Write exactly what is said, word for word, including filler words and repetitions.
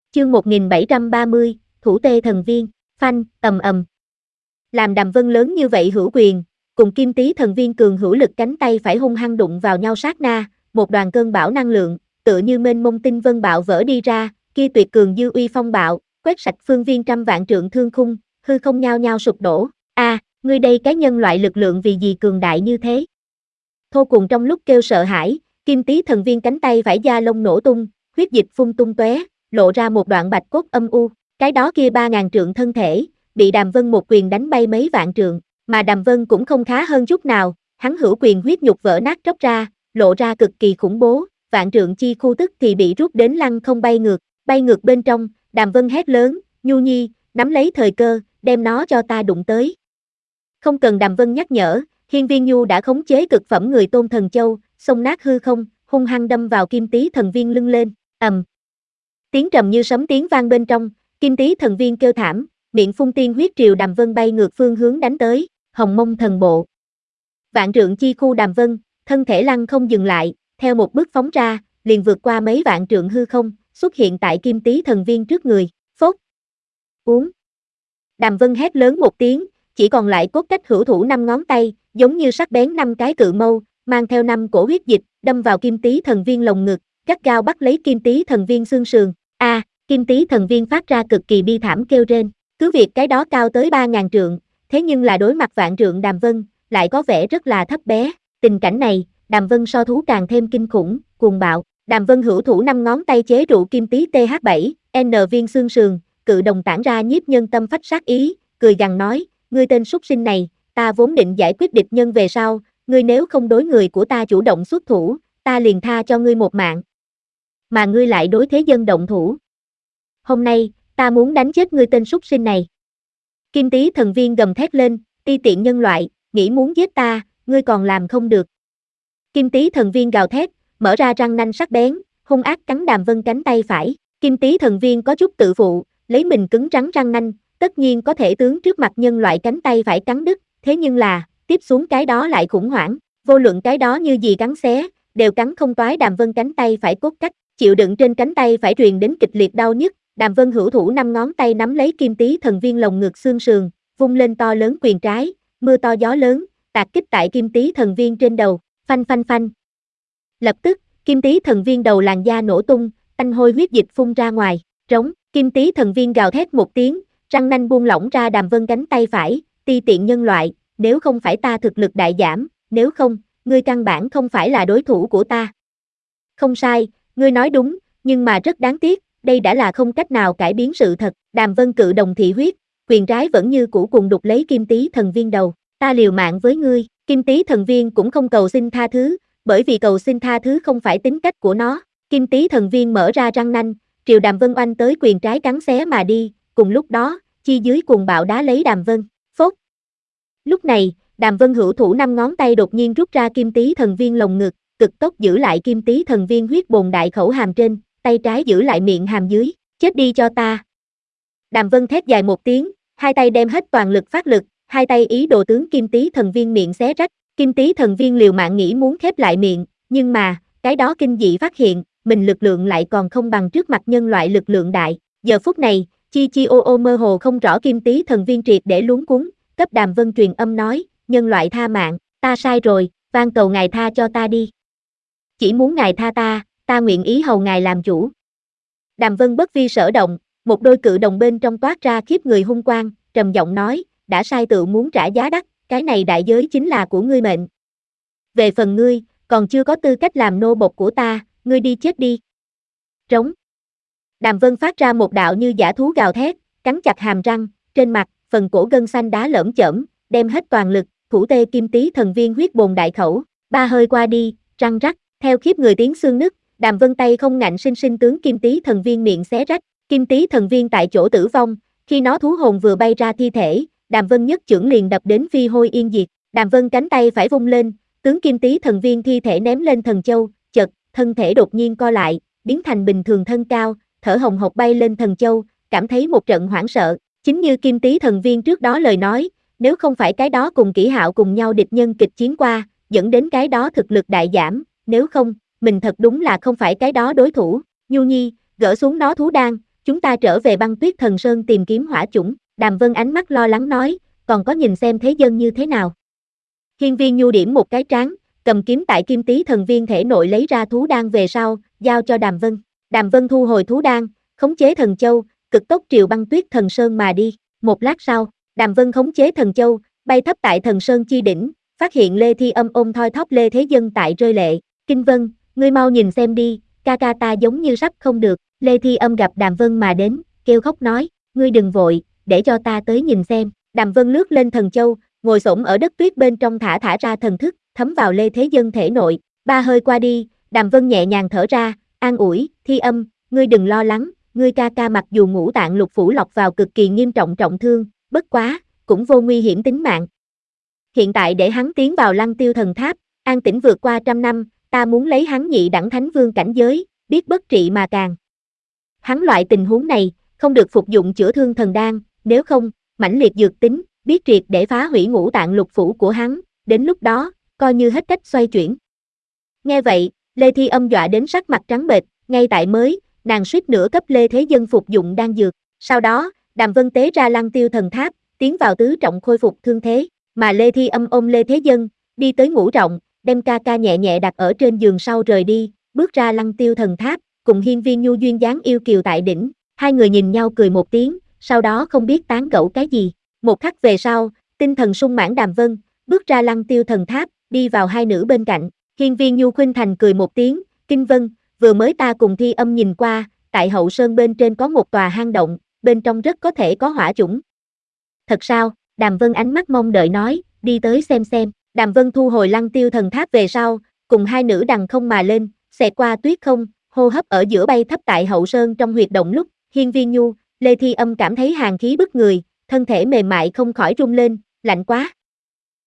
Chương một nghìn bảy trăm ba mươi, Thủ Tê Thần Viên, phanh, ầm ầm. Làm Đàm Vân lớn như vậy hữu quyền, cùng Kim Tý Thần Viên cường hữu lực cánh tay phải hung hăng đụng vào nhau sát na, một đoàn cơn bão năng lượng, tựa như mênh mông tinh vân bạo vỡ đi ra, kia tuyệt cường dư uy phong bạo, quét sạch phương viên trăm vạn trượng thương khung, hư không nhao nhao sụp đổ. A, à, ngươi đây cái nhân loại lực lượng vì gì cường đại như thế? Thô cùng trong lúc kêu sợ hãi, Kim Tý Thần Viên cánh tay phải da lông nổ tung, huyết dịch phun tung tóe, lộ ra một đoạn bạch cốt âm u, cái đó kia ba ngàn trượng thân thể, bị Đàm Vân một quyền đánh bay mấy vạn trượng, mà Đàm Vân cũng không khá hơn chút nào, hắn hữu quyền huyết nhục vỡ nát tróc ra, lộ ra cực kỳ khủng bố, vạn trượng chi khu tức thì bị rút đến lăng không bay ngược, bay ngược bên trong, Đàm Vân hét lớn, Nhu Nhi, nắm lấy thời cơ, đem nó cho ta đụng tới. Không cần Đàm Vân nhắc nhở, Hiên Viên Nhu đã khống chế cực phẩm người tôn thần châu, xông nát hư không, hung hăng đâm vào Kim Tý Thần Viên lưng lên, ầm. Tiếng trầm như sấm tiếng vang bên trong, Kim Tý Thần Viên kêu thảm, miệng phun tiên huyết triều Đàm Vân bay ngược phương hướng đánh tới, Hồng Mông Thần Bộ. Vạn trượng chi khu Đàm Vân, thân thể lăng không dừng lại, theo một bước phóng ra, liền vượt qua mấy vạn trượng hư không, xuất hiện tại Kim Tý Thần Viên trước người, phốt. Uống. Đàm Vân hét lớn một tiếng, chỉ còn lại cốt cách hữu thủ năm ngón tay, giống như sắc bén năm cái cự mâu, mang theo năm cổ huyết dịch, đâm vào Kim Tý Thần Viên lồng ngực, gắt gao bắt lấy Kim Tý Thần Viên xương sườn. A, à, Kim Tý Thần Viên phát ra cực kỳ bi thảm kêu rên, cứ việc cái đó cao tới ba ngàn trượng, thế nhưng là đối mặt vạn trượng Đàm Vân, lại có vẻ rất là thấp bé. Tình cảnh này, Đàm Vân so thú càng thêm kinh khủng, cuồng bạo. Đàm Vân hữu thủ năm ngón tay chế trụ Kim Tý T H bảy, N viên xương sườn, cự đồng tản ra nhiếp nhân tâm phách sát ý, cười gằn nói, ngươi tên súc sinh này, ta vốn định giải quyết địch nhân về sau, ngươi nếu không đối người của ta chủ động xuất thủ, ta liền tha cho ngươi một mạng. Mà ngươi lại đối thế dân động thủ. Hôm nay, ta muốn đánh chết ngươi tên súc sinh này. Kim Tý Thần Viên gầm thét lên, ti tiện nhân loại, nghĩ muốn giết ta, ngươi còn làm không được. Kim Tý Thần Viên gào thét, mở ra răng nanh sắc bén, hung ác cắn Đàm Vân cánh tay phải. Kim Tý Thần Viên có chút tự phụ, lấy mình cứng rắn răng nanh, tất nhiên có thể tướng trước mặt nhân loại cánh tay phải cắn đứt, thế nhưng là, tiếp xuống cái đó lại khủng hoảng, vô luận cái đó như gì cắn xé, đều cắn không toái Đàm Vân cánh tay phải cốt cách, chịu đựng trên cánh tay phải truyền đến kịch liệt đau nhức, Đàm Vân hữu thủ năm ngón tay nắm lấy Kim Tý Thần Viên lồng ngực xương sườn, vung lên to lớn quyền trái, mưa to gió lớn, tạt kích tại Kim Tý Thần Viên trên đầu, phanh phanh phanh. Lập tức, Kim Tý Thần Viên đầu làn da nổ tung, tanh hôi huyết dịch phun ra ngoài, trống, Kim Tý Thần Viên gào thét một tiếng, răng nanh buông lỏng ra Đàm Vân cánh tay phải, ti tiện nhân loại, nếu không phải ta thực lực đại giảm, nếu không, ngươi căn bản không phải là đối thủ của ta. Không sai, ngươi nói đúng, nhưng mà rất đáng tiếc, đây đã là không cách nào cải biến sự thật, Đàm Vân cự đồng thị huyết, quyền trái vẫn như cũ cùng đục lấy Kim Tý Thần Viên đầu, ta liều mạng với ngươi, Kim Tý Thần Viên cũng không cầu xin tha thứ, bởi vì cầu xin tha thứ không phải tính cách của nó, Kim Tý Thần Viên mở ra răng nanh, triều Đàm Vân oanh tới quyền trái cắn xé mà đi, cùng lúc đó, chi dưới cuồng bạo đá lấy Đàm Vân, phốt. Lúc này, Đàm Vân hữu thủ năm ngón tay đột nhiên rút ra Kim Tý Thần Viên lồng ngực, cực tốc giữ lại Kim Tý Thần Viên huyết bồn đại khẩu hàm trên, tay trái giữ lại miệng hàm dưới, chết đi cho ta. Đàm Vân thét dài một tiếng, hai tay đem hết toàn lực phát lực, hai tay ý đồ tướng Kim Tý Thần Viên miệng xé rách, Kim Tý Thần Viên liều mạng nghĩ muốn khép lại miệng, nhưng mà, cái đó kinh dị phát hiện, mình lực lượng lại còn không bằng trước mặt nhân loại lực lượng đại, giờ phút này, chi chi ô ô mơ hồ không rõ Kim Tý Thần Viên triệt để luống cuống, cấp Đàm Vân truyền âm nói, nhân loại tha mạng, ta sai rồi, van cầu ngài tha cho ta đi. Chỉ muốn ngài tha ta, ta nguyện ý hầu ngài làm chủ. Đàm Vân bất vi sở động, một đôi cự đồng bên trong toát ra khiếp người hung quang, trầm giọng nói, đã sai tự muốn trả giá đắt, cái này đại giới chính là của ngươi mệnh. Về phần ngươi, còn chưa có tư cách làm nô bộc của ta, ngươi đi chết đi. Trống. Đàm Vân phát ra một đạo như dã thú gào thét, cắn chặt hàm răng, trên mặt, phần cổ gân xanh đá lởm chởm, đem hết toàn lực, thủ tê Kim Tý Thần Viên huyết bồn đại khẩu, ba hơi qua đi, răng rắc, theo khiếp người tiếng xương nứt, Đàm Vân tay không ngạnh sinh sinh tướng Kim Tý Thần Viên miệng xé rách, Kim Tý Thần Viên tại chỗ tử vong, khi nó thú hồn vừa bay ra thi thể, Đàm Vân nhất chưởng liền đập đến phi hôi yên diệt, Đàm Vân cánh tay phải vung lên, tướng Kim Tý Thần Viên thi thể ném lên thần châu, chợt, thân thể đột nhiên co lại, biến thành bình thường thân cao, thở hồng hộc bay lên thần châu, cảm thấy một trận hoảng sợ, chính như Kim Tý Thần Viên trước đó lời nói, nếu không phải cái đó cùng Kỷ Hạo cùng nhau địch nhân kịch chiến qua, dẫn đến cái đó thực lực đại giảm, nếu không, mình thật đúng là không phải cái đó đối thủ, Nhu Nhi, gỡ xuống nó thú đan, chúng ta trở về băng tuyết thần sơn tìm kiếm hỏa chủng, Đàm Vân ánh mắt lo lắng nói, còn có nhìn xem thế dân như thế nào. Hiên Viên Nhu điểm một cái trán, cầm kiếm tại Kim Tý thần viên thể nội lấy ra thú đan về sau, giao cho Đàm Vân. Đàm Vân thu hồi thú đan, khống chế thần châu, cực tốc triều băng tuyết thần sơn mà đi. Một lát sau, Đàm Vân khống chế thần châu, bay thấp tại thần sơn chi đỉnh, phát hiện Lê Thi Âm ôm thoi thóp Lê Thế Dân tại rơi lệ. Kinh Vân, ngươi mau nhìn xem đi, ca ca ta giống như sắp không được. Lê Thi Âm gặp Đàm Vân mà đến, kêu khóc nói, ngươi đừng vội, để cho ta tới nhìn xem. Đàm Vân lướt lên thần châu, ngồi xổm ở đất tuyết bên trong thả thả ra thần thức, thấm vào Lê Thế Dân thể nội. Ba hơi qua đi, Đàm Vân nhẹ nhàng thở ra, an ủi, Thi Âm, ngươi đừng lo lắng, ngươi ca ca mặc dù ngũ tạng lục phủ lọc vào cực kỳ nghiêm trọng trọng thương, bất quá, cũng vô nguy hiểm tính mạng. Hiện tại để hắn tiến vào Lăng Tiêu thần tháp, an tĩnh vượt qua trăm năm, ta muốn lấy hắn nhị đẳng thánh vương cảnh giới, biết bất trị mà càng. Hắn loại tình huống này, không được phục dụng chữa thương thần đan, nếu không, mãnh liệt dược tính, biết triệt để phá hủy ngũ tạng lục phủ của hắn, đến lúc đó, coi như hết cách xoay chuyển. Nghe vậy, Lê Thi Âm dọa đến sắc mặt trắng bệch, ngay tại mới, nàng suýt nữa cấp Lê Thế Dân phục dụng đan dược. Sau đó, Đàm Vân tế ra Lăng Tiêu thần tháp, tiến vào tứ trọng khôi phục thương thế, mà Lê Thi Âm ôm Lê Thế Dân, đi tới ngũ trọng, đem ca ca nhẹ nhẹ đặt ở trên giường sau rời đi, bước ra Lăng Tiêu thần tháp, cùng Hiên Viên Nhu duyên dáng yêu kiều tại đỉnh, hai người nhìn nhau cười một tiếng, sau đó không biết tán gẫu cái gì. Một khắc về sau, tinh thần sung mãn Đàm Vân, bước ra Lăng Tiêu thần tháp, đi vào hai nữ bên cạnh. Hiên Viên Nhu khuynh thành cười một tiếng, Kinh Vân, vừa mới ta cùng Thi Âm nhìn qua, tại hậu sơn bên trên có một tòa hang động, bên trong rất có thể có hỏa chủng. Thật sao? Đàm Vân ánh mắt mong đợi nói, đi tới xem xem. Đàm Vân thu hồi Lăng Tiêu thần tháp về sau, cùng hai nữ đằng không mà lên, xẹt qua tuyết không, hô hấp ở giữa bay thấp tại hậu sơn trong huyệt động lúc, Hiên Viên Nhu, Lê Thi Âm cảm thấy hàn khí bức người, thân thể mềm mại không khỏi rung lên, lạnh quá.